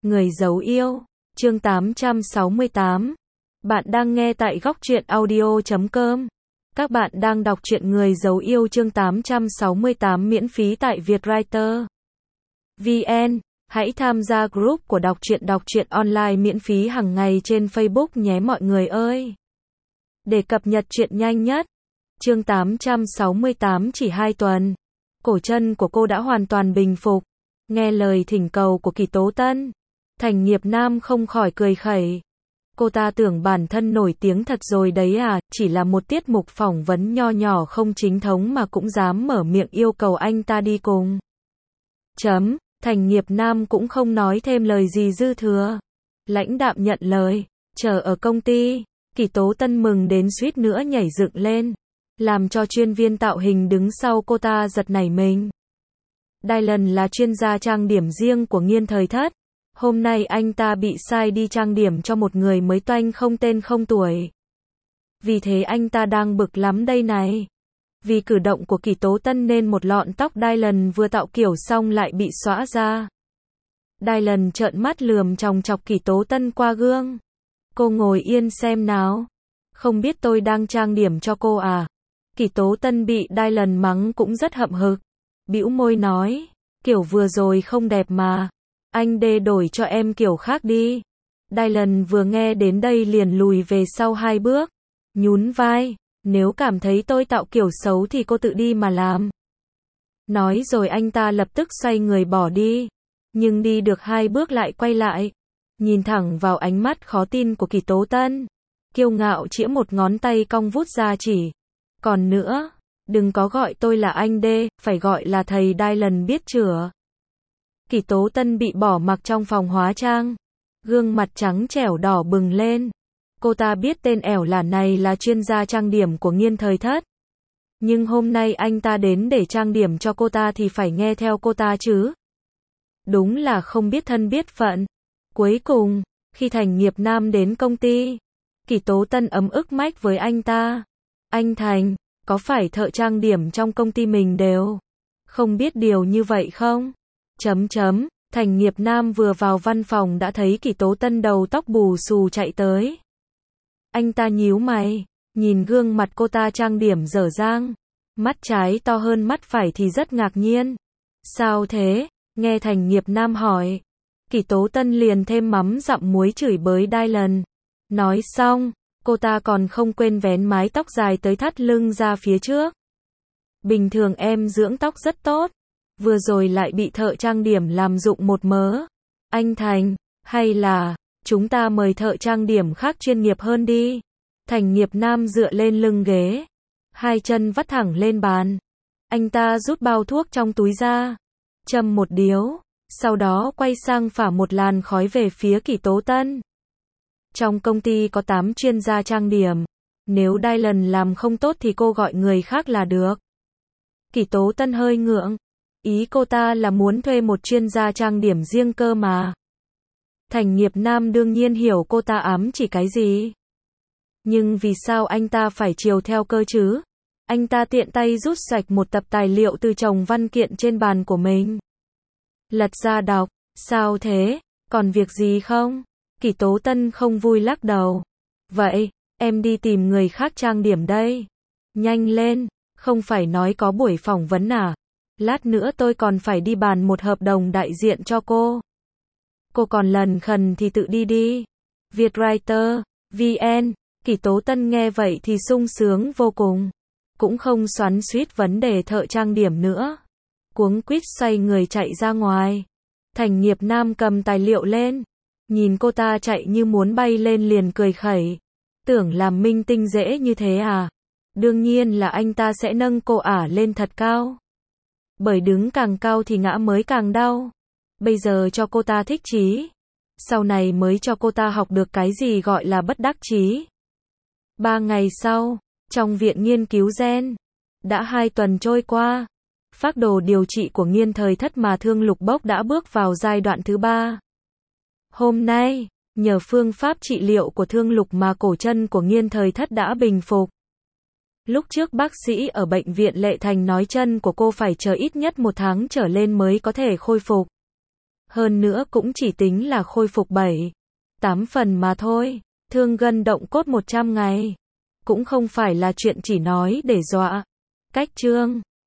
Người giấu yêu, chương 868. Bạn đang nghe tại góc truyện audio.com. Các bạn đang đọc truyện Người giấu yêu chương 868 miễn phí tại Vietwriter VN. Hãy tham gia group của đọc truyện online miễn phí hàng ngày trên Facebook nhé mọi người ơi. Để cập nhật truyện nhanh nhất. Chương 868 chỉ 2 tuần. Cổ chân của cô đã hoàn toàn bình phục. Nghe lời thỉnh cầu của Kỳ Tố Tân, Thành Nghiệp Nam không khỏi cười khẩy. Cô ta tưởng bản thân nổi tiếng thật rồi đấy à, chỉ là một tiết mục phỏng vấn nho nhỏ không chính thống mà cũng dám mở miệng yêu cầu anh ta đi cùng. Thành Nghiệp Nam cũng không nói thêm lời gì dư thừa. Lãnh đạm nhận lời, chờ ở công ty. Kỳ Tố Tân mừng đến suýt nữa nhảy dựng lên, làm cho chuyên viên tạo hình đứng sau cô ta giật nảy mình. Dylan là chuyên gia trang điểm riêng của Nghiên Thời Thất. Hôm nay anh ta bị sai đi trang điểm cho một người mới toanh không tên không tuổi. Vì thế anh ta đang bực lắm đây này. Vì cử động của Kỳ Tố Tân nên một lọn tóc Dylan vừa tạo kiểu xong lại bị xõa ra. Dylan trợn mắt lườm chòng chọc Kỳ Tố Tân qua gương. Cô ngồi yên xem nào. Không biết tôi đang trang điểm cho cô à? Kỳ Tố Tân bị Dylan mắng cũng rất hậm hực. Bĩu môi nói, kiểu vừa rồi không đẹp mà. Anh đê đổi cho em kiểu khác đi. Dylan vừa nghe đến đây liền lùi về sau 2 bước. Nhún vai, nếu cảm thấy tôi tạo kiểu xấu thì cô tự đi mà làm. Nói rồi anh ta lập tức xoay người bỏ đi. Nhưng đi được 2 bước lại quay lại. Nhìn thẳng vào ánh mắt khó tin của Kỳ Tố Tân. Kiêu ngạo chĩa một ngón tay cong vút ra chỉ. Còn nữa, đừng có gọi tôi là anh đê, phải gọi là thầy Dylan biết chưa? Kỳ Tố Tân bị bỏ mặc trong phòng hóa trang. Gương mặt trắng trẻo đỏ bừng lên. Cô ta biết tên ẻo lả này là chuyên gia trang điểm của Nghiên Thời Thất. Nhưng hôm nay anh ta đến để trang điểm cho cô ta thì phải nghe theo cô ta chứ. Đúng là không biết thân biết phận. Cuối cùng, khi Thành Nghiệp Nam đến công ty, Kỳ Tố Tân ấm ức mách với anh ta. Anh Thành, có phải thợ trang điểm trong công ty mình đều không biết điều như vậy không? Thành Nghiệp Nam vừa vào văn phòng đã thấy Kỳ Tố Tân đầu tóc bù xù chạy tới. Anh ta nhíu mày, nhìn gương mặt cô ta trang điểm dở dang, mắt trái to hơn mắt phải thì rất ngạc nhiên. Sao thế? Nghe Thành Nghiệp Nam hỏi, Kỳ Tố Tân liền thêm mắm dặm muối chửi bới Dylan. Nói xong, cô ta còn không quên vén mái tóc dài tới thắt lưng ra phía trước. Bình thường em dưỡng tóc rất tốt, vừa rồi lại bị thợ trang điểm làm rụng một mớ. Anh Thành, hay là chúng ta mời thợ trang điểm khác chuyên nghiệp hơn đi. Thành Nghiệp Nam dựa lên lưng ghế, 2 chân vắt thẳng lên bàn. Anh ta rút bao thuốc trong túi ra, châm một điếu, sau đó quay sang phả một làn khói về phía Kỳ Tố Tân. Trong công ty có 8 chuyên gia trang điểm. Nếu Dylan làm không tốt thì cô gọi người khác là được. Kỳ Tố Tân hơi ngượng. Ý cô ta là muốn thuê một chuyên gia trang điểm riêng cơ mà. Thành Nghiệp Nam đương nhiên hiểu cô ta ám chỉ cái gì. Nhưng vì sao anh ta phải chiều theo cơ chứ? Anh ta tiện tay rút sạch một tập tài liệu từ chồng văn kiện trên bàn của mình. Lật ra đọc, sao thế? Còn việc gì không? Kỳ Tố Tân không vui lắc đầu. Vậy, em đi tìm người khác trang điểm đây. Nhanh lên, không phải nói có buổi phỏng vấn à? Lát nữa tôi còn phải đi bàn một hợp đồng đại diện cho cô. Cô còn lần khần thì tự đi đi. Vietwriter VN. Kỳ Tố Tân nghe vậy thì sung sướng vô cùng. Cũng không xoắn xuýt vấn đề thợ trang điểm nữa. Cuống quýt xoay người chạy ra ngoài. Thành Nghiệp Nam cầm tài liệu lên. Nhìn cô ta chạy như muốn bay lên liền cười khẩy. Tưởng làm minh tinh dễ như thế à? Đương nhiên là anh ta sẽ nâng cô ả lên thật cao. Bởi đứng càng cao thì ngã mới càng đau. Bây giờ cho cô ta thích chí. Sau này mới cho cô ta học được cái gì gọi là bất đắc chí. 3 ngày sau, trong viện nghiên cứu gen. Đã 2 tuần trôi qua. Phác đồ điều trị của Nghiên Thời Thất mà Thương Lục Bốc đã bước vào giai đoạn thứ 3. Hôm nay, nhờ phương pháp trị liệu của Thương Lục mà cổ chân của Nghiên Thời Thất đã bình phục. Lúc trước bác sĩ ở bệnh viện Lệ Thành nói chân của cô phải chờ ít nhất 1 tháng trở lên mới có thể khôi phục. Hơn nữa cũng chỉ tính là khôi phục 7-8 phần mà thôi. Thương gân động cốt 100 ngày. Cũng không phải là chuyện chỉ nói để dọa. Cách chương